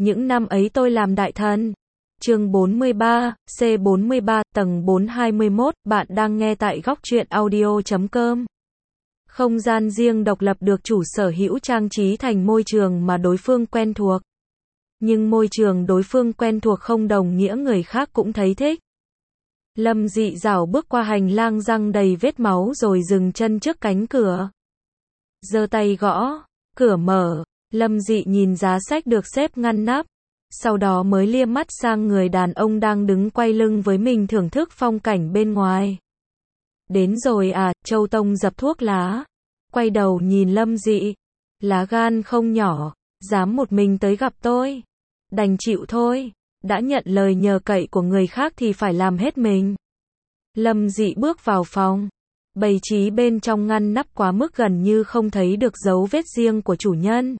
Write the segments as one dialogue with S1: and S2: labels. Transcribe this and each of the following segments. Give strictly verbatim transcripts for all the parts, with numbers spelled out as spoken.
S1: những năm ấy tôi làm đại thần. Chương bốn mươi ba, C bốn mươi ba, tầng bốn hai mươi mốt, bạn đang nghe tại góc truyện audio chấm com. Không gian riêng độc lập được chủ sở hữu trang trí thành môi trường mà đối phương quen thuộc. Nhưng môi trường đối phương quen thuộc không đồng nghĩa người khác cũng thấy thích. Lâm Dị dảo bước qua hành lang răng đầy vết máu rồi dừng chân trước cánh cửa. Giơ tay gõ, cửa mở, Lâm Dị nhìn giá sách được xếp ngăn nắp. Sau đó mới liếc mắt sang người đàn ông đang đứng quay lưng với mình thưởng thức phong cảnh bên ngoài. Đến rồi à, Châu Tông dập thuốc lá. Quay đầu nhìn Lâm Dị. Lá gan không nhỏ, dám một mình tới gặp tôi. Đành chịu thôi, đã nhận lời nhờ cậy của người khác thì phải làm hết mình. Lâm Dị bước vào phòng. Bày trí bên trong ngăn nắp quá mức gần như không thấy được dấu vết riêng của chủ nhân.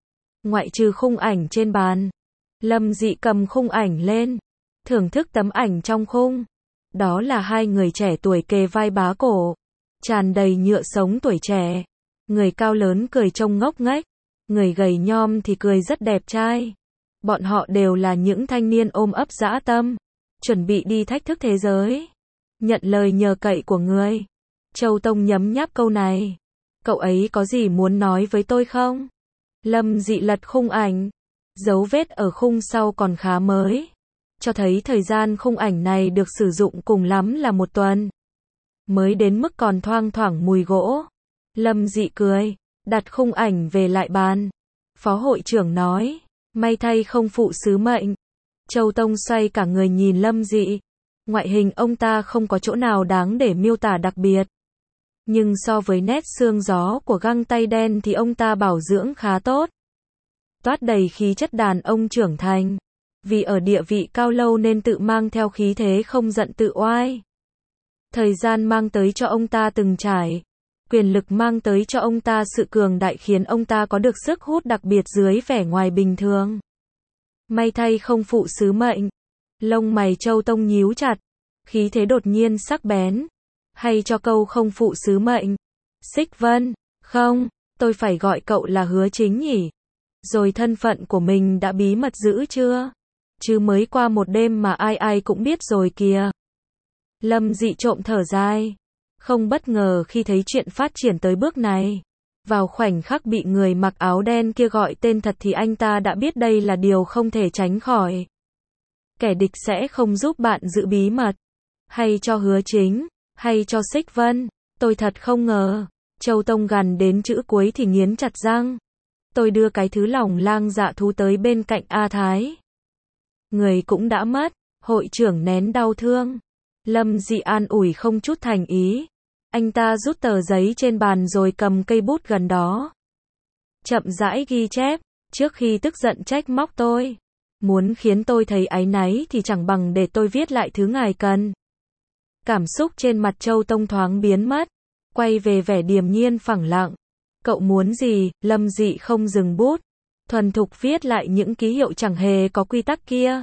S1: Ngoại trừ khung ảnh trên bàn. Lâm Dị cầm khung ảnh lên, thưởng thức tấm ảnh trong khung. Đó là hai người trẻ tuổi kề vai bá cổ, tràn đầy nhựa sống tuổi trẻ. Người cao lớn cười trông ngốc nghếch, người gầy nhom thì cười rất đẹp trai. Bọn họ đều là những thanh niên ôm ấp dã tâm, chuẩn bị đi thách thức thế giới. Nhận lời nhờ cậy của người. Châu Tông nhấm nháp câu này. Cậu ấy có gì muốn nói với tôi không? Lâm Dị lật khung ảnh. Dấu vết ở khung sau còn khá mới, cho thấy thời gian khung ảnh này được sử dụng cùng lắm là một tuần. Mới đến mức còn thoang thoảng mùi gỗ. Lâm Dị cười, đặt khung ảnh về lại bàn. Phó hội trưởng nói, may thay không phụ sứ mệnh. Châu Tông xoay cả người nhìn Lâm Dị. Ngoại hình ông ta không có chỗ nào đáng để miêu tả đặc biệt. Nhưng so với nét xương gió của găng tay đen thì ông ta bảo dưỡng khá tốt. Toát đầy khí chất đàn ông trưởng thành. Vì ở địa vị cao lâu nên tự mang theo khí thế không giận tự oai. Thời gian mang tới cho ông ta từng trải. Quyền lực mang tới cho ông ta sự cường đại khiến ông ta có được sức hút đặc biệt dưới vẻ ngoài bình thường. May thay không phụ sứ mệnh. Lông mày Châu Tông nhíu chặt. Khí thế đột nhiên sắc bén. Hay cho câu không phụ sứ mệnh. Xích Vân, không, tôi phải gọi cậu là Hứa Chính nhỉ? Rồi thân phận của mình đã bí mật giữ chưa? Chứ mới qua một đêm mà ai ai cũng biết rồi kìa. Lâm Dị trộm thở dài. Không bất ngờ khi thấy chuyện phát triển tới bước này. Vào khoảnh khắc bị người mặc áo đen kia gọi tên thật thì anh ta đã biết đây là điều không thể tránh khỏi. Kẻ địch sẽ không giúp bạn giữ bí mật. Hay cho Hứa Chính, hay cho Xích Vân. Tôi thật không ngờ. Châu Tông gần đến chữ cuối thì nghiến chặt răng. Tôi đưa cái thứ lòng lang dạ thú tới bên cạnh A Thái. Người cũng đã mất. Hội trưởng nén đau thương. Lâm Dị an ủi không chút thành ý. Anh ta rút tờ giấy trên bàn rồi cầm cây bút gần đó. Chậm rãi ghi chép. Trước khi tức giận trách móc tôi. Muốn khiến tôi thấy áy náy thì chẳng bằng để tôi viết lại thứ ngài cần. Cảm xúc trên mặt Châu Tông thoáng biến mất. Quay về vẻ điềm nhiên phẳng lặng. Cậu muốn gì? Lâm Dị không dừng bút. Thuần thục viết lại những ký hiệu chẳng hề có quy tắc kia.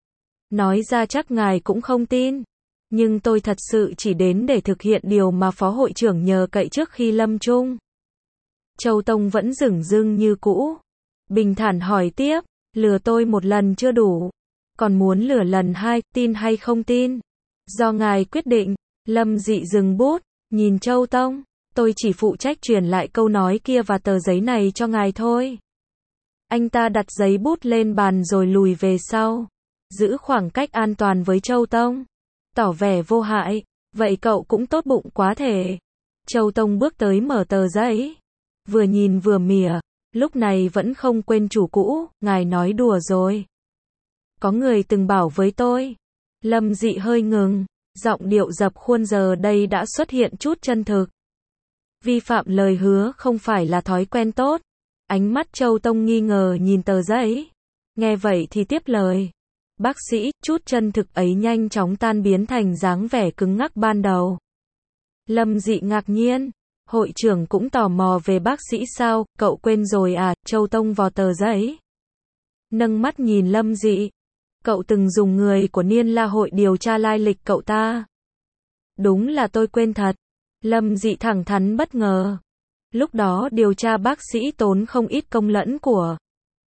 S1: Nói ra chắc ngài cũng không tin. Nhưng tôi thật sự chỉ đến để thực hiện điều mà phó hội trưởng nhờ cậy trước khi lâm chung. Châu Tông vẫn dửng dưng như cũ. Bình thản hỏi tiếp. Lừa tôi một lần chưa đủ. Còn muốn lừa lần hai, tin hay không tin? Do ngài quyết định. Lâm Dị dừng bút. Nhìn Châu Tông. Tôi chỉ phụ trách truyền lại câu nói kia và tờ giấy này cho ngài thôi. Anh ta đặt giấy bút lên bàn rồi lùi về sau. Giữ khoảng cách an toàn với Châu Tông. Tỏ vẻ vô hại. Vậy cậu cũng tốt bụng quá thể. Châu Tông bước tới mở tờ giấy. Vừa nhìn vừa mỉa. Lúc này vẫn không quên chủ cũ. Ngài nói đùa rồi. Có người từng bảo với tôi. Lâm Dị hơi ngừng. Giọng điệu dập khuôn giờ đây đã xuất hiện chút chân thực. Vi phạm lời hứa không phải là thói quen tốt. Ánh mắt Châu Tông nghi ngờ nhìn tờ giấy. Nghe vậy thì tiếp lời. Bác sĩ, chút chân thực ấy nhanh chóng tan biến thành dáng vẻ cứng ngắc ban đầu. Lâm Dị ngạc nhiên. Hội trưởng cũng tò mò về bác sĩ sao? Cậu quên rồi à? Châu Tông vò tờ giấy. Nâng mắt nhìn Lâm Dị. Cậu từng dùng người của Niên La hội điều tra lai lịch cậu ta. Đúng là tôi quên thật. Lâm Dị thẳng thắn bất ngờ. Lúc đó điều tra bác sĩ tốn không ít công lẫn của.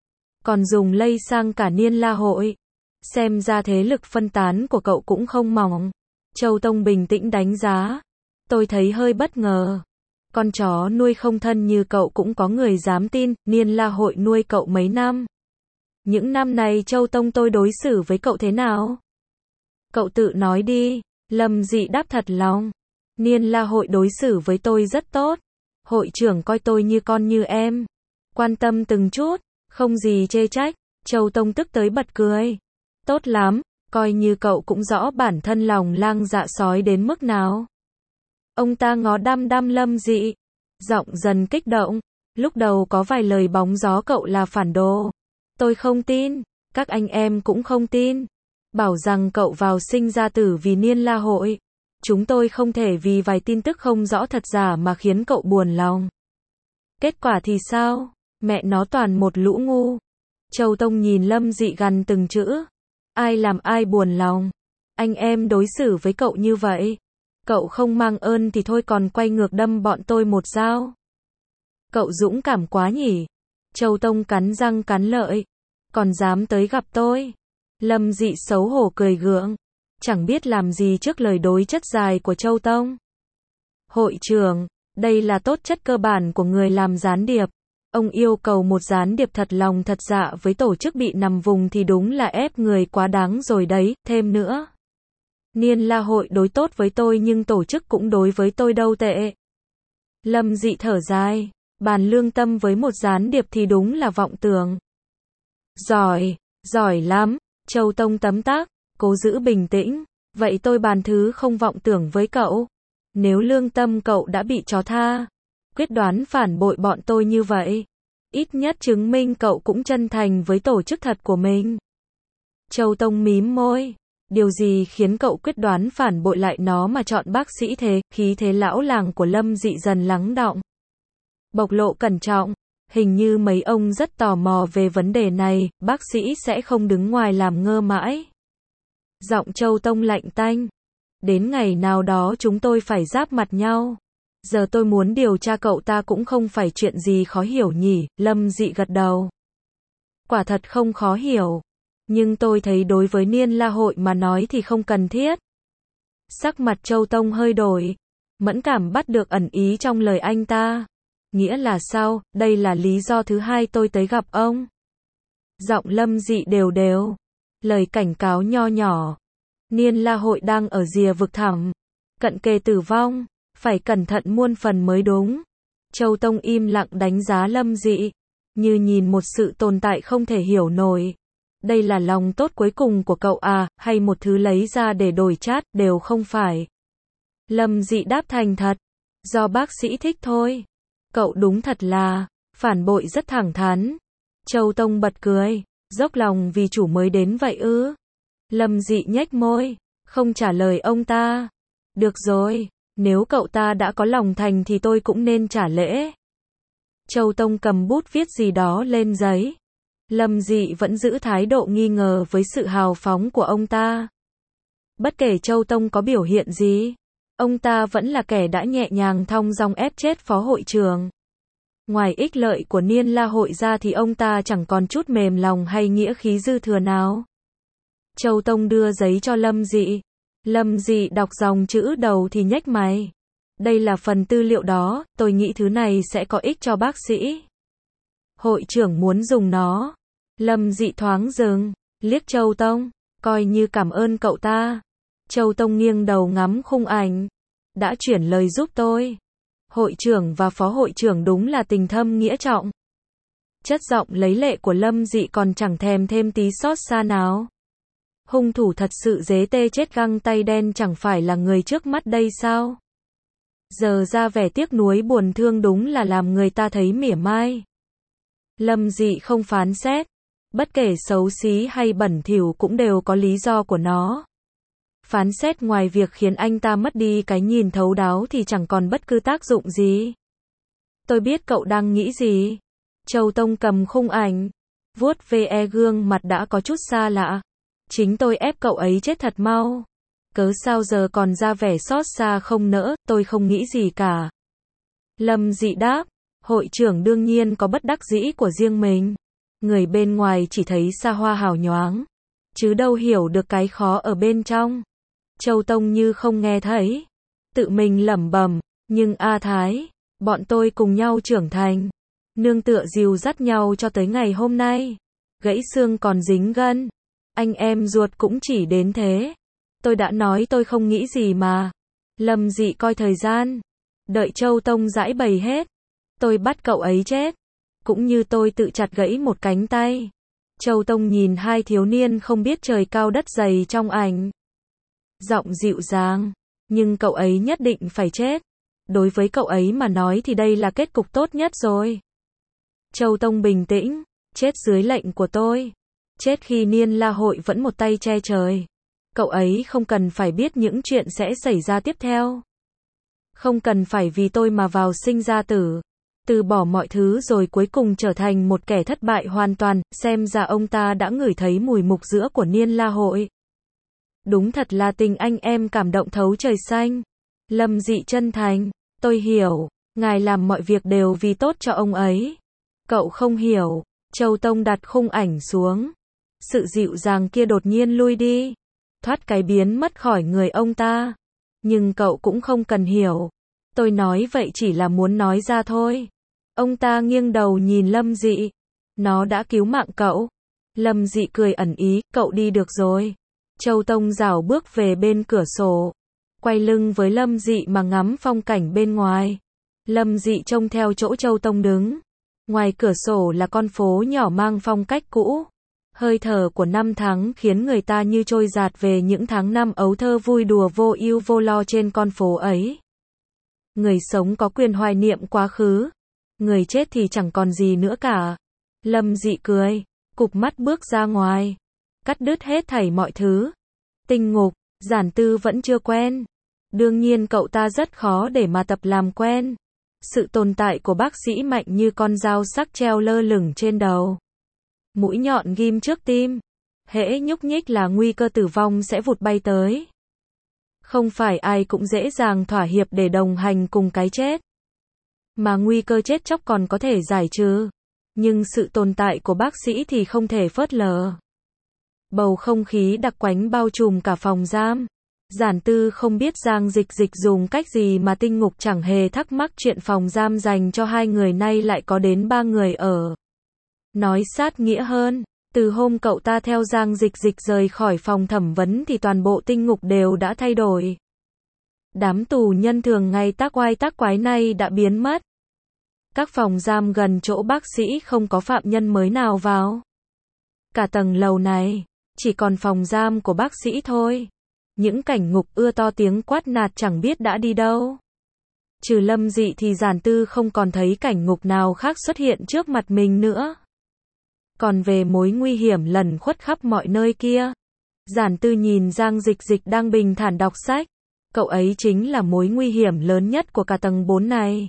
S1: còn dùng lây sang cả Niên La hội. Xem ra thế lực phân tán của cậu cũng không mỏng. Châu Tông bình tĩnh đánh giá. Tôi thấy hơi bất ngờ. Con chó nuôi không thân như cậu cũng có người dám tin, Niên La hội nuôi cậu mấy năm. Những năm này Châu Tông tôi đối xử với cậu thế nào? Cậu tự nói đi, Lâm Dị đáp thật lòng. Niên La hội đối xử với tôi rất tốt. Hội trưởng coi tôi như con như em. Quan tâm từng chút, không gì chê trách. Châu Tông tức tới bật cười. Tốt lắm, coi như cậu cũng rõ bản thân lòng lang dạ sói đến mức nào. Ông ta ngó đăm đăm Lâm Dị, giọng dần kích động. Lúc đầu có vài lời bóng gió cậu là phản đồ. Tôi không tin, các anh em cũng không tin. Bảo rằng cậu vào sinh ra tử vì Niên La hội. Chúng tôi không thể vì vài tin tức không rõ thật giả mà khiến cậu buồn lòng. Kết quả thì sao? Mẹ nó toàn một lũ ngu. Châu Tông nhìn Lâm Dị gằn từng chữ. Ai làm ai buồn lòng? Anh em đối xử với cậu như vậy. Cậu không mang ơn thì thôi còn quay ngược đâm bọn tôi một dao. Cậu dũng cảm quá nhỉ? Châu Tông cắn răng cắn lợi. Còn dám tới gặp tôi? Lâm Dị xấu hổ cười gượng. Chẳng biết làm gì trước lời đối chất dài của Châu Tông. Hội trưởng, đây là tốt chất cơ bản của người làm gián điệp. Ông yêu cầu một gián điệp thật lòng thật dạ với tổ chức bị nằm vùng thì đúng là ép người quá đáng rồi đấy, thêm nữa. Niên La hội đối tốt với tôi nhưng tổ chức cũng đối với tôi đâu tệ. Lâm Dị thở dài, bàn lương tâm với một gián điệp thì đúng là vọng tưởng. Giỏi, giỏi lắm, Châu Tông tấm tắc, cố giữ bình tĩnh, vậy tôi bàn thứ không vọng tưởng với cậu. Nếu lương tâm cậu đã bị chó tha, quyết đoán phản bội bọn tôi như vậy, ít nhất chứng minh cậu cũng chân thành với tổ chức thật của mình. Châu Tông mím môi, điều gì khiến cậu quyết đoán phản bội lại nó mà chọn bác sĩ thế? Khí thế lão làng của Lâm Dị dần lắng đọng. Bộc lộ cẩn trọng, hình như mấy ông rất tò mò về vấn đề này, bác sĩ sẽ không đứng ngoài làm ngơ mãi. Giọng Châu Tông lạnh tanh. Đến ngày nào đó chúng tôi phải giáp mặt nhau. Giờ tôi muốn điều tra cậu ta cũng không phải chuyện gì khó hiểu nhỉ, Lâm Dị gật đầu. Quả thật không khó hiểu. Nhưng tôi thấy đối với Niên La hội mà nói thì không cần thiết. Sắc mặt Châu Tông hơi đổi. Mẫn cảm bắt được ẩn ý trong lời anh ta. Nghĩa là sao, đây là lý do thứ hai tôi tới gặp ông. Giọng Lâm Dị đều đều. Lời cảnh cáo nho nhỏ. Niên La hội đang ở rìa vực thẳm. Cận kề tử vong. Phải cẩn thận muôn phần mới đúng. Châu Tông im lặng đánh giá Lâm Dị. Như nhìn một sự tồn tại không thể hiểu nổi. Đây là lòng tốt cuối cùng của cậu à, hay một thứ lấy ra để đổi chát, đều không phải. Lâm Dị đáp thành thật. Do bác sĩ thích thôi. Cậu đúng thật là, phản bội rất thẳng thắn. Châu Tông bật cười, dốc lòng vì chủ mới đến vậy ư. Lâm Dị nhếch môi, không trả lời ông ta. Được rồi, nếu cậu ta đã có lòng thành thì tôi cũng nên trả lễ. Châu Tông cầm bút viết gì đó lên giấy. Lâm Dị vẫn giữ thái độ nghi ngờ với sự hào phóng của ông ta. Bất kể Châu Tông có biểu hiện gì, ông ta vẫn là kẻ đã nhẹ nhàng thong dong ép chết phó hội trưởng. Ngoài ích lợi của Niên La hội ra thì ông ta chẳng còn chút mềm lòng hay nghĩa khí dư thừa nào. Châu Tông đưa giấy cho Lâm Dị. Lâm Dị đọc dòng chữ đầu thì nhếch mày. Đây là phần tư liệu đó, tôi nghĩ thứ này sẽ có ích cho bác sĩ. Hội trưởng muốn dùng nó. Lâm Dị thoáng dừng, liếc Châu Tông, coi như cảm ơn cậu ta. Châu Tông nghiêng đầu ngắm khung ảnh. Đã chuyển lời giúp tôi. Hội trưởng và phó hội trưởng đúng là tình thâm nghĩa trọng. Chất giọng lấy lệ của Lâm Dị còn chẳng thèm thêm tí xót xa nào. Hung thủ thật sự dế tê chết găng tay đen chẳng phải là người trước mắt đây sao? Giờ ra vẻ tiếc nuối buồn thương đúng là làm người ta thấy mỉa mai. Lâm Dị không phán xét. Bất kể xấu xí hay bẩn thỉu cũng đều có lý do của nó. Phán xét ngoài việc khiến anh ta mất đi cái nhìn thấu đáo thì chẳng còn bất cứ tác dụng gì. Tôi biết cậu đang nghĩ gì. Châu Tông cầm khung ảnh, vuốt ve gương mặt đã có chút xa lạ. Chính tôi ép cậu ấy chết thật mau. Cớ sao giờ còn ra vẻ xót xa không nỡ, tôi không nghĩ gì cả. Lâm Dị đáp, hội trưởng đương nhiên có bất đắc dĩ của riêng mình. Người bên ngoài chỉ thấy xa hoa hào nhoáng, chứ đâu hiểu được cái khó ở bên trong. Châu Tông như không nghe thấy, tự mình lẩm bẩm, nhưng A Thái, bọn tôi cùng nhau trưởng thành, nương tựa dìu dắt nhau cho tới ngày hôm nay, gãy xương còn dính gân, anh em ruột cũng chỉ đến thế. Tôi đã nói tôi không nghĩ gì mà. Lâm Dị coi thời gian, đợi Châu Tông giải bày hết, tôi bắt cậu ấy chết, cũng như tôi tự chặt gãy một cánh tay. Châu Tông nhìn hai thiếu niên không biết trời cao đất dày trong ảnh, giọng dịu dàng, nhưng cậu ấy nhất định phải chết. Đối với cậu ấy mà nói thì đây là kết cục tốt nhất rồi. Châu Tông bình tĩnh, chết dưới lệnh của tôi, chết khi Niên La Hội vẫn một tay che trời. Cậu ấy không cần phải biết những chuyện sẽ xảy ra tiếp theo. Không cần phải vì tôi mà vào sinh ra tử, từ bỏ mọi thứ rồi cuối cùng trở thành một kẻ thất bại hoàn toàn. Xem ra ông ta đã ngửi thấy mùi mục giữa của Niên La Hội. Đúng thật là tình anh em cảm động thấu trời xanh. Lâm Dị chân thành, tôi hiểu, ngài làm mọi việc đều vì tốt cho ông ấy. Cậu không hiểu. Châu Tông đặt khung ảnh xuống. Sự dịu dàng kia đột nhiên lui đi, thoát cái biến mất khỏi người ông ta. Nhưng cậu cũng không cần hiểu. Tôi nói vậy chỉ là muốn nói ra thôi. Ông ta nghiêng đầu nhìn Lâm Dị. Nó đã cứu mạng cậu. Lâm Dị cười ẩn ý, cậu đi được rồi. Châu Tông rảo bước về bên cửa sổ, quay lưng với Lâm Dị mà ngắm phong cảnh bên ngoài. Lâm Dị trông theo chỗ Châu Tông đứng. Ngoài cửa sổ là con phố nhỏ mang phong cách cũ. Hơi thở của năm tháng khiến người ta như trôi dạt về những tháng năm ấu thơ vui đùa vô ưu vô lo trên con phố ấy. Người sống có quyền hoài niệm quá khứ, người chết thì chẳng còn gì nữa cả. Lâm Dị cười, cụp mắt bước ra ngoài, cắt đứt hết thảy mọi thứ. Tinh ngục, Giản Tư vẫn chưa quen. Đương nhiên cậu ta rất khó để mà tập làm quen. Sự tồn tại của bác sĩ mạnh như con dao sắc treo lơ lửng trên đầu. Mũi nhọn ghim trước tim. Hễ nhúc nhích là nguy cơ tử vong sẽ vụt bay tới. Không phải ai cũng dễ dàng thỏa hiệp để đồng hành cùng cái chết. Mà nguy cơ chết chóc còn có thể giải trừ. Nhưng sự tồn tại của bác sĩ thì không thể phớt lờ. Bầu không khí đặc quánh bao trùm cả phòng giam. Giản Tư không biết Giang Dịch Dịch dùng cách gì mà Tinh Ngục chẳng hề thắc mắc chuyện phòng giam dành cho hai người nay lại có đến ba người ở. Nói sát nghĩa hơn, từ hôm cậu ta theo Giang Dịch Dịch rời khỏi phòng thẩm vấn thì toàn bộ Tinh Ngục đều đã thay đổi. Đám tù nhân thường ngày tác oai tác quái này đã biến mất. Các phòng giam gần chỗ bác sĩ không có phạm nhân mới nào vào. Cả tầng lầu này, chỉ còn phòng giam của bác sĩ thôi. Những cảnh ngục ưa to tiếng quát nạt chẳng biết đã đi đâu. Trừ Lâm Dị thì Giản Tư không còn thấy cảnh ngục nào khác xuất hiện trước mặt mình nữa. Còn về mối nguy hiểm lẩn khuất khắp mọi nơi kia, Giản Tư nhìn Giang Dịch Dịch đang bình thản đọc sách. Cậu ấy chính là mối nguy hiểm lớn nhất của cả tầng bốn này.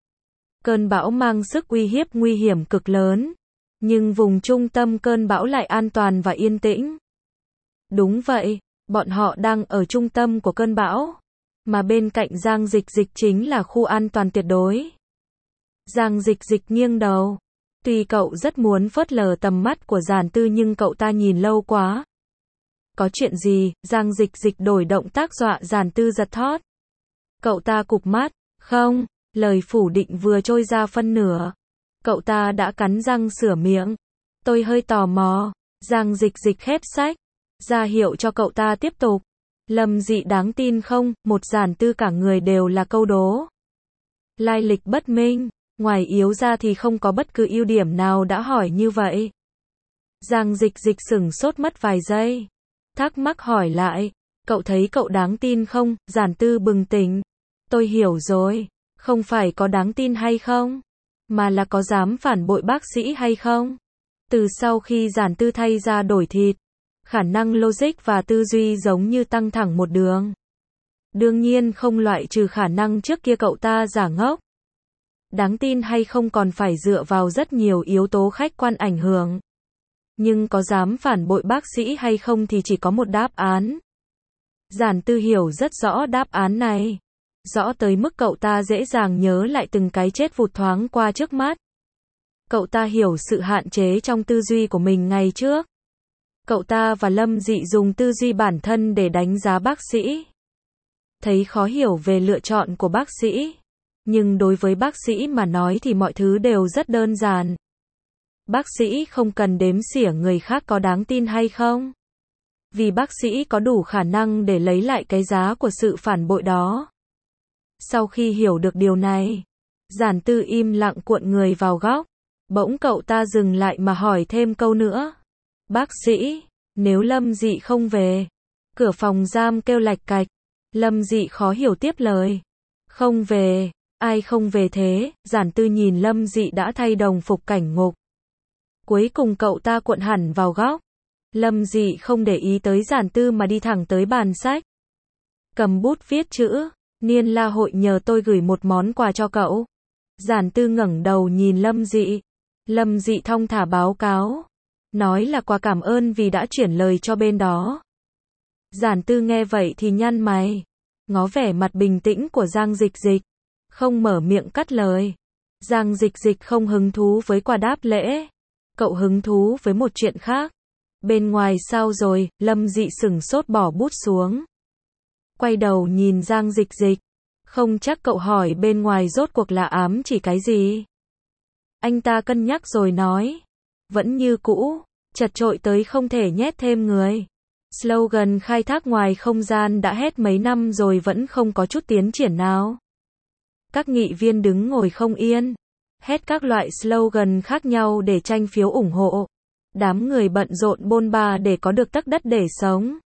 S1: Cơn bão mang sức uy hiếp nguy hiểm cực lớn, nhưng vùng trung tâm cơn bão lại an toàn và yên tĩnh. Đúng vậy, bọn họ đang ở trung tâm của cơn bão, mà bên cạnh Giang Dịch Dịch chính là khu an toàn tuyệt đối. Giang Dịch Dịch nghiêng đầu. Tuy cậu rất muốn phớt lờ tầm mắt của Giản Tư nhưng cậu ta nhìn lâu quá. Có chuyện gì? Giang Dịch Dịch đổi động tác dọa Giản Tư giật thót. Cậu ta cụp mắt. Không, lời phủ định vừa trôi ra phân nửa. Cậu ta đã cắn răng sửa miệng. Tôi hơi tò mò. Giang Dịch Dịch khép sách, ra hiệu cho cậu ta tiếp tục. Lâm Dị đáng tin không? Một Giản Tư cả người đều là câu đố. Lai lịch bất minh, ngoài yếu ra thì không có bất cứ ưu điểm nào đã hỏi như vậy. Giang Dịch Dịch sửng sốt mất vài giây, thắc mắc hỏi lại, cậu thấy cậu đáng tin không? Giản Tư bừng tỉnh. Tôi hiểu rồi, không phải có đáng tin hay không, mà là có dám phản bội bác sĩ hay không. Từ sau khi Giản Tư thay ra đổi thịt, khả năng logic và tư duy giống như tăng thẳng một đường. Đương nhiên không loại trừ khả năng trước kia cậu ta giả ngốc. Đáng tin hay không còn phải dựa vào rất nhiều yếu tố khách quan ảnh hưởng. Nhưng có dám phản bội bác sĩ hay không thì chỉ có một đáp án. Giản Tư hiểu rất rõ đáp án này. Rõ tới mức cậu ta dễ dàng nhớ lại từng cái chết vụt thoáng qua trước mắt. Cậu ta hiểu sự hạn chế trong tư duy của mình ngày trước. Cậu ta và Lâm Dị dùng tư duy bản thân để đánh giá bác sĩ. Thấy khó hiểu về lựa chọn của bác sĩ. Nhưng đối với bác sĩ mà nói thì mọi thứ đều rất đơn giản. Bác sĩ không cần đếm xỉa người khác có đáng tin hay không. Vì bác sĩ có đủ khả năng để lấy lại cái giá của sự phản bội đó. Sau khi hiểu được điều này, Giản Tư im lặng cuộn người vào góc. Bỗng cậu ta dừng lại mà hỏi thêm câu nữa. Bác sĩ, nếu Lâm Dị không về. Cửa phòng giam kêu lạch cạch. Lâm Dị khó hiểu tiếp lời. Không về, ai không về thế? Giản Tư nhìn Lâm Dị đã thay đồng phục cảnh ngục. Cuối cùng cậu ta cuộn hẳn vào góc. Lâm Dị không để ý tới Giản Tư mà đi thẳng tới bàn sách. Cầm bút viết chữ. Niên La hội nhờ tôi gửi một món quà cho cậu. Giản Tư ngẩng đầu nhìn Lâm Dị. Lâm Dị thong thả báo cáo. Nói là quà cảm ơn vì đã chuyển lời cho bên đó. Giản Tư nghe vậy thì nhăn mày. Ngó vẻ mặt bình tĩnh của Giang Dịch Dịch. Không mở miệng cắt lời. Giang Dịch Dịch không hứng thú với quà đáp lễ. Cậu hứng thú với một chuyện khác. Bên ngoài sao rồi? Lâm Dị sửng sốt bỏ bút xuống. Quay đầu nhìn Giang Dịch Dịch. Không chắc cậu hỏi bên ngoài rốt cuộc là ám chỉ cái gì. Anh ta cân nhắc rồi nói. Vẫn như cũ, chật chội tới không thể nhét thêm người. Slogan khai thác ngoài không gian đã hết mấy năm rồi vẫn không có chút tiến triển nào. Các nghị viên đứng ngồi không yên. Hết các loại slogan khác nhau để tranh phiếu ủng hộ. Đám người bận rộn bôn ba để có được tấc đất để sống.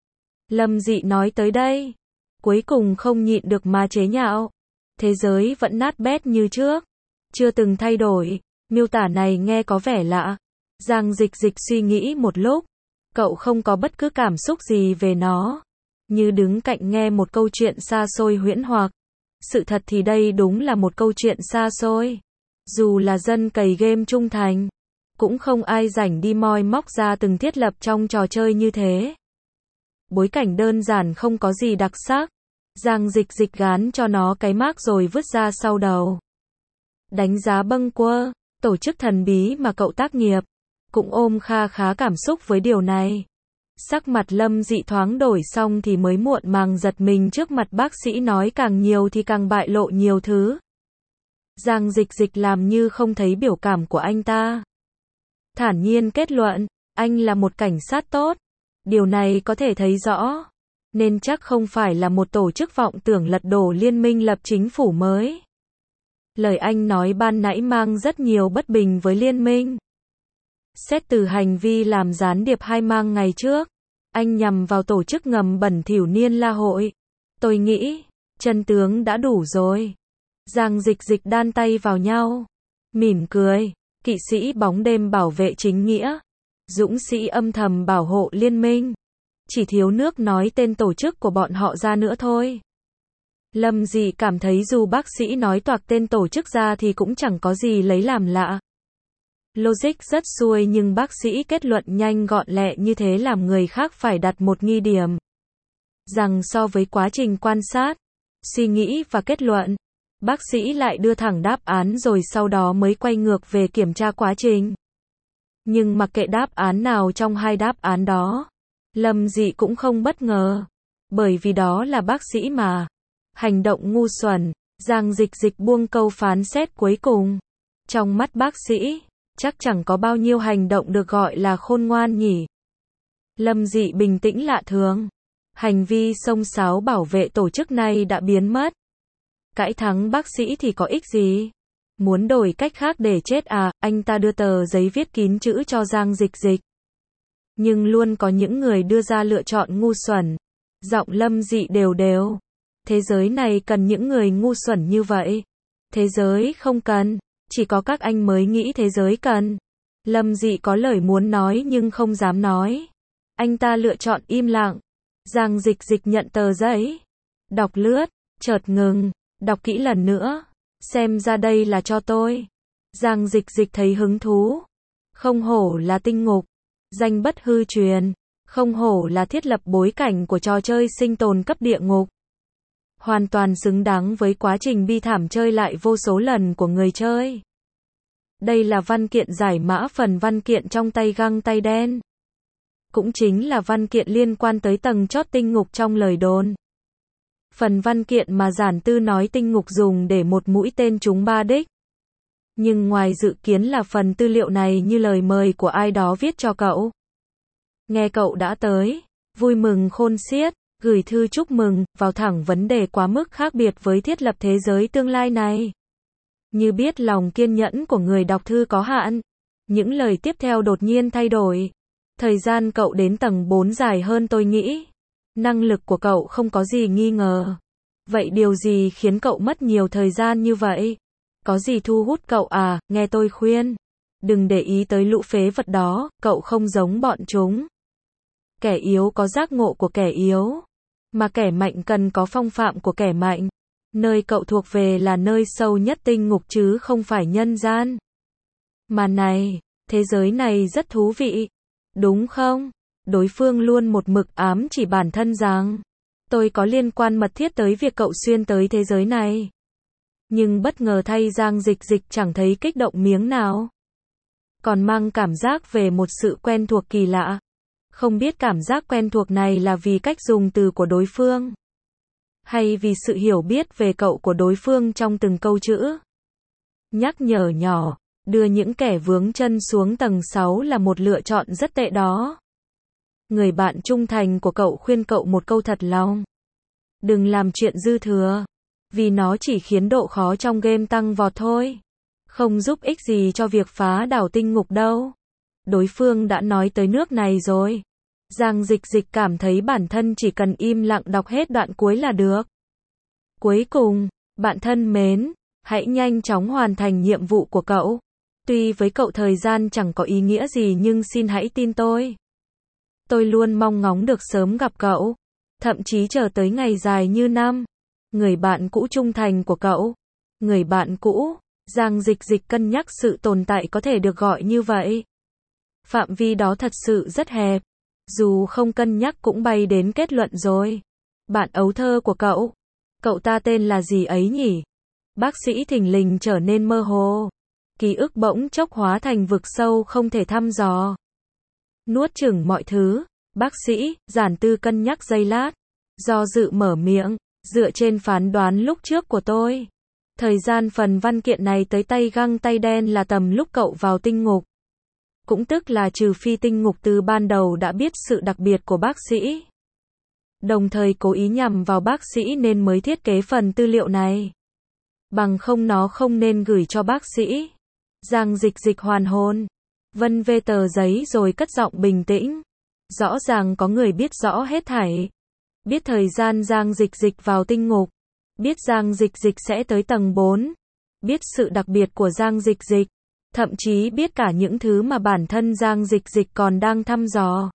S1: Lâm Dị nói tới đây. Cuối cùng không nhịn được mà chế nhạo. Thế giới vẫn nát bét như trước. Chưa từng thay đổi. Miêu tả này nghe có vẻ lạ. Giang Dịch Dịch suy nghĩ một lúc. Cậu không có bất cứ cảm xúc gì về nó. Như đứng cạnh nghe một câu chuyện xa xôi huyễn hoặc. Sự thật thì đây đúng là một câu chuyện xa xôi. Dù là dân cày game trung thành, cũng không ai rảnh đi moi móc ra từng thiết lập trong trò chơi như thế. Bối cảnh đơn giản không có gì đặc sắc. Giang Dịch Dịch gán cho nó cái mác rồi vứt ra sau đầu. Đánh giá bâng quơ, tổ chức thần bí mà cậu tác nghiệp, cũng ôm kha khá cảm xúc với điều này. Sắc mặt Lâm Dị thoáng đổi xong thì mới muộn màng giật mình trước mặt bác sĩ nói càng nhiều thì càng bại lộ nhiều thứ. Giang Dịch Dịch làm như không thấy biểu cảm của anh ta. Thản nhiên kết luận, anh là một cảnh sát tốt. Điều này có thể thấy rõ. Nên chắc không phải là một tổ chức vọng tưởng lật đổ liên minh lập chính phủ mới. Lời anh nói ban nãy mang rất nhiều bất bình với liên minh. Xét từ hành vi làm gián điệp hai mang ngày trước, anh nhằm vào tổ chức ngầm bẩn thỉu Niên La hội. Tôi nghĩ, chân tướng đã đủ rồi. Giang Dịch Dịch đan tay vào nhau, mỉm cười. Kỵ sĩ bóng đêm bảo vệ chính nghĩa, dũng sĩ âm thầm bảo hộ liên minh. Chỉ thiếu nước nói tên tổ chức của bọn họ ra nữa thôi. Lâm Dị cảm thấy dù bác sĩ nói toạc tên tổ chức ra thì cũng chẳng có gì lấy làm lạ. Logic rất xuôi nhưng bác sĩ kết luận nhanh gọn lẹ như thế làm người khác phải đặt một nghi điểm. Rằng so với quá trình quan sát, suy nghĩ và kết luận, bác sĩ lại đưa thẳng đáp án rồi sau đó mới quay ngược về kiểm tra quá trình. Nhưng mặc kệ đáp án nào trong hai đáp án đó, Lâm Dị cũng không bất ngờ. Bởi vì đó là bác sĩ mà. Hành động ngu xuẩn. Giang Dịch Dịch buông câu phán xét cuối cùng. Trong mắt bác sĩ, chắc chẳng có bao nhiêu hành động được gọi là khôn ngoan nhỉ. Lâm Dị bình tĩnh lạ thường. Hành vi xông xáo bảo vệ tổ chức này đã biến mất. Cãi thắng bác sĩ thì có ích gì? Muốn đổi cách khác để chết à? Anh ta đưa tờ giấy viết kín chữ cho Giang Dịch Dịch. Nhưng luôn có những người đưa ra lựa chọn ngu xuẩn. Giọng Lâm Dị đều đều. Thế giới này cần những người ngu xuẩn như vậy. Thế giới không cần. Chỉ có các anh mới nghĩ thế giới cần. Lâm Dị có lời muốn nói nhưng không dám nói. Anh ta lựa chọn im lặng. Giang Dịch Dịch nhận tờ giấy. Đọc lướt. Chợt ngừng. Đọc kỹ lần nữa. Xem ra đây là cho tôi. Giang Dịch Dịch thấy hứng thú. Không hổ là tinh ngục. Danh bất hư truyền. Không hổ là thiết lập bối cảnh của trò chơi sinh tồn cấp địa ngục. Hoàn toàn xứng đáng với quá trình bi thảm chơi lại vô số lần của người chơi. Đây là văn kiện giải mã phần văn kiện trong tay găng tay đen. Cũng chính là văn kiện liên quan tới tầng chót tinh ngục trong lời đồn. Phần văn kiện mà giản tư nói tinh ngục dùng để một mũi tên trúng ba đích. Nhưng ngoài dự kiến là phần tư liệu này như lời mời của ai đó viết cho cậu. Nghe cậu đã tới, vui mừng khôn xiết, gửi thư chúc mừng, vào thẳng vấn đề quá mức khác biệt với thiết lập thế giới tương lai này. Như biết lòng kiên nhẫn của người đọc thư có hạn, những lời tiếp theo đột nhiên thay đổi. Thời gian cậu đến tầng bốn dài hơn tôi nghĩ. Năng lực của cậu không có gì nghi ngờ. Vậy điều gì khiến cậu mất nhiều thời gian như vậy? Có gì thu hút cậu à, nghe tôi khuyên. Đừng để ý tới lũ phế vật đó, cậu không giống bọn chúng. Kẻ yếu có giác ngộ của kẻ yếu. Mà kẻ mạnh cần có phong phạm của kẻ mạnh. Nơi cậu thuộc về là nơi sâu nhất tinh ngục chứ không phải nhân gian. Mà này, thế giới này rất thú vị. Đúng không? Đối phương luôn một mực ám chỉ bản thân rằng tôi có liên quan mật thiết tới việc cậu xuyên tới thế giới này. Nhưng bất ngờ thay Giang Dịch Dịch chẳng thấy kích động miếng nào. Còn mang cảm giác về một sự quen thuộc kỳ lạ. Không biết cảm giác quen thuộc này là vì cách dùng từ của đối phương. Hay vì sự hiểu biết về cậu của đối phương trong từng câu chữ. Nhắc nhở nhỏ, đưa những kẻ vướng chân xuống tầng sáu là một lựa chọn rất tệ đó. Người bạn trung thành của cậu khuyên cậu một câu thật lòng. Đừng làm chuyện dư thừa. Vì nó chỉ khiến độ khó trong game tăng vọt thôi. Không giúp ích gì cho việc phá đảo tinh ngục đâu. Đối phương đã nói tới nước này rồi. Giang Dịch Dịch cảm thấy bản thân chỉ cần im lặng đọc hết đoạn cuối là được. Cuối cùng, bạn thân mến, hãy nhanh chóng hoàn thành nhiệm vụ của cậu. Tuy với cậu thời gian chẳng có ý nghĩa gì nhưng xin hãy tin tôi. Tôi luôn mong ngóng được sớm gặp cậu. Thậm chí chờ tới ngày dài như năm. Người bạn cũ trung thành của cậu. Người bạn cũ, Giang Dịch Dịch cân nhắc sự tồn tại có thể được gọi như vậy. Phạm vi đó thật sự rất hẹp. Dù không cân nhắc cũng bay đến kết luận rồi. Bạn ấu thơ của cậu. Cậu ta tên là gì ấy nhỉ? Bác sĩ thình lình trở nên mơ hồ. Ký ức bỗng chốc hóa thành vực sâu không thể thăm dò. Nuốt chửng mọi thứ. Bác sĩ, giản tư cân nhắc giây lát. Do dự mở miệng. Dựa trên phán đoán lúc trước của tôi. Thời gian phần văn kiện này tới tay găng tay đen là tầm lúc cậu vào tinh ngục. Cũng tức là trừ phi tinh ngục từ ban đầu đã biết sự đặc biệt của bác sĩ. Đồng thời cố ý nhằm vào bác sĩ nên mới thiết kế phần tư liệu này. Bằng không nó không nên gửi cho bác sĩ. Giang Dịch Dịch hoàn hồn. Vân vê tờ giấy rồi cất giọng bình tĩnh. Rõ ràng có người biết rõ hết thảy. Biết thời gian Giang Dịch Dịch vào tinh ngục. Biết Giang Dịch Dịch sẽ tới tầng bốn. Biết sự đặc biệt của Giang Dịch Dịch. Thậm chí biết cả những thứ mà bản thân Giang Dịch Dịch còn đang thăm dò.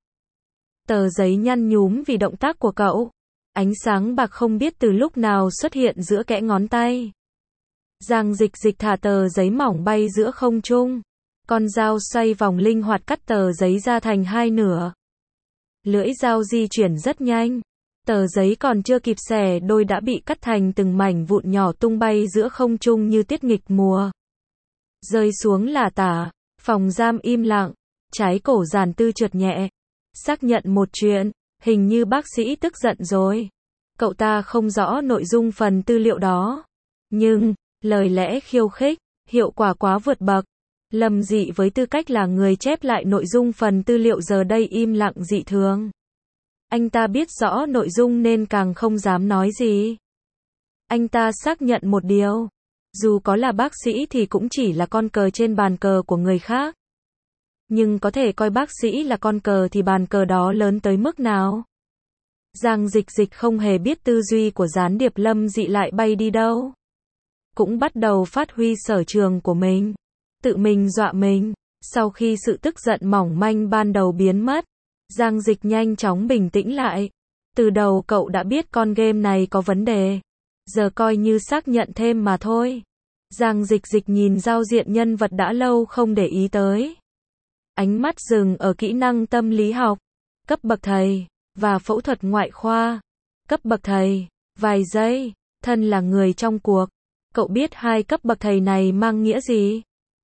S1: Tờ giấy nhăn nhúm vì động tác của cậu. Ánh sáng bạc không biết từ lúc nào xuất hiện giữa kẽ ngón tay. Giang Dịch Dịch thả tờ giấy mỏng bay giữa không trung. Con dao xoay vòng linh hoạt cắt tờ giấy ra thành hai nửa. Lưỡi dao di chuyển rất nhanh. Tờ giấy còn chưa kịp xẻ đôi đã bị cắt thành từng mảnh vụn nhỏ tung bay giữa không trung như tiết nghịch mùa. Rơi xuống là tả. Phòng giam im lặng. Trái cổ giản tư trượt nhẹ. Xác nhận một chuyện. Hình như bác sĩ tức giận rồi. Cậu ta không rõ nội dung phần tư liệu đó. Nhưng, lời lẽ khiêu khích, hiệu quả quá vượt bậc. Lâm Dị với tư cách là người chép lại nội dung phần tư liệu giờ đây im lặng dị thường. Anh ta biết rõ nội dung nên càng không dám nói gì. Anh ta xác nhận một điều. Dù có là bác sĩ thì cũng chỉ là con cờ trên bàn cờ của người khác. Nhưng có thể coi bác sĩ là con cờ thì bàn cờ đó lớn tới mức nào? Giang Dịch Dịch không hề biết tư duy của gián điệp Lâm Dị lại bay đi đâu. Cũng bắt đầu phát huy sở trường của mình. Tự mình dọa mình. Sau khi sự tức giận mỏng manh ban đầu biến mất, Giang Dịch nhanh chóng bình tĩnh lại. Từ đầu cậu đã biết con game này có vấn đề. Giờ coi như xác nhận thêm mà thôi. Giang Dịch Dịch nhìn giao diện nhân vật đã lâu không để ý tới. Ánh mắt dừng ở kỹ năng tâm lý học, cấp bậc thầy, và phẫu thuật ngoại khoa, cấp bậc thầy. Vài giây, thân là người trong cuộc. Cậu biết hai cấp bậc thầy này mang nghĩa gì?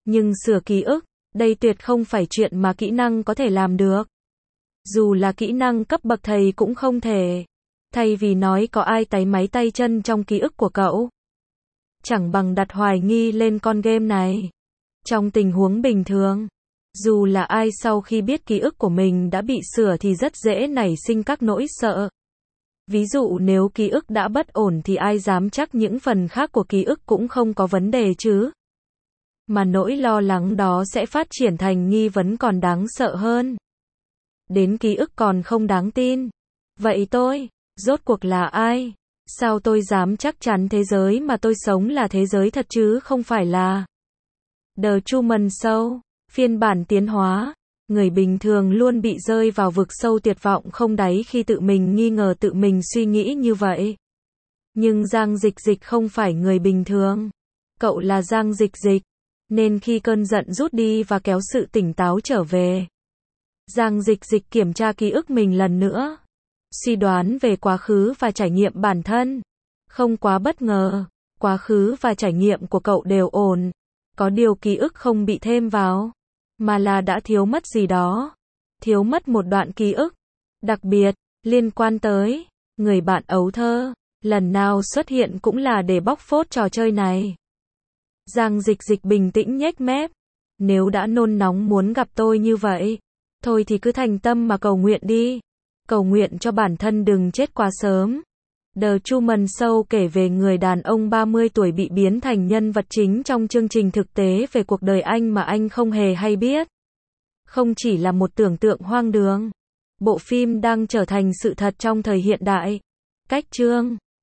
S1: Nhưng sửa ký ức, đây tuyệt không phải chuyện mà kỹ năng có thể làm được. Dù là kỹ năng cấp bậc thầy cũng không thể. Thay vì nói có ai táy máy tay chân trong ký ức của cậu, chẳng bằng đặt hoài nghi lên con game này. Trong tình huống bình thường, dù là ai sau khi biết ký ức của mình đã bị sửa thì rất dễ nảy sinh các nỗi sợ. Ví dụ nếu ký ức đã bất ổn thì ai dám chắc những phần khác của ký ức cũng không có vấn đề chứ. Mà nỗi lo lắng đó sẽ phát triển thành nghi vấn còn đáng sợ hơn. Đến ký ức còn không đáng tin. Vậy tôi, rốt cuộc là ai? Sao tôi dám chắc chắn thế giới mà tôi sống là thế giới thật chứ không phải là The Truman Show, phiên bản tiến hóa. Người bình thường luôn bị rơi vào vực sâu tuyệt vọng không đáy khi tự mình nghi ngờ tự mình suy nghĩ như vậy. Nhưng Giang Dịch Dịch không phải người bình thường. Cậu là Giang Dịch Dịch, nên khi cơn giận rút đi và kéo sự tỉnh táo trở về, Giang Dịch Dịch kiểm tra ký ức mình lần nữa, suy đoán về quá khứ và trải nghiệm bản thân. Không quá bất ngờ, quá khứ và trải nghiệm của cậu đều ổn. Có điều ký ức không bị thêm vào, mà là đã thiếu mất gì đó. Thiếu mất một đoạn ký ức, đặc biệt, liên quan tới người bạn ấu thơ, lần nào xuất hiện cũng là để bóc phốt trò chơi này. Giang Dịch Dịch bình tĩnh nhếch mép. Nếu đã nôn nóng muốn gặp tôi như vậy, thôi thì cứ thành tâm mà cầu nguyện đi. Cầu nguyện cho bản thân đừng chết quá sớm. The Truman Show kể về người đàn ông ba mươi tuổi bị biến thành nhân vật chính trong chương trình thực tế về cuộc đời anh mà anh không hề hay biết. Không chỉ là một tưởng tượng hoang đường, bộ phim đang trở thành sự thật trong thời hiện đại. Cách chương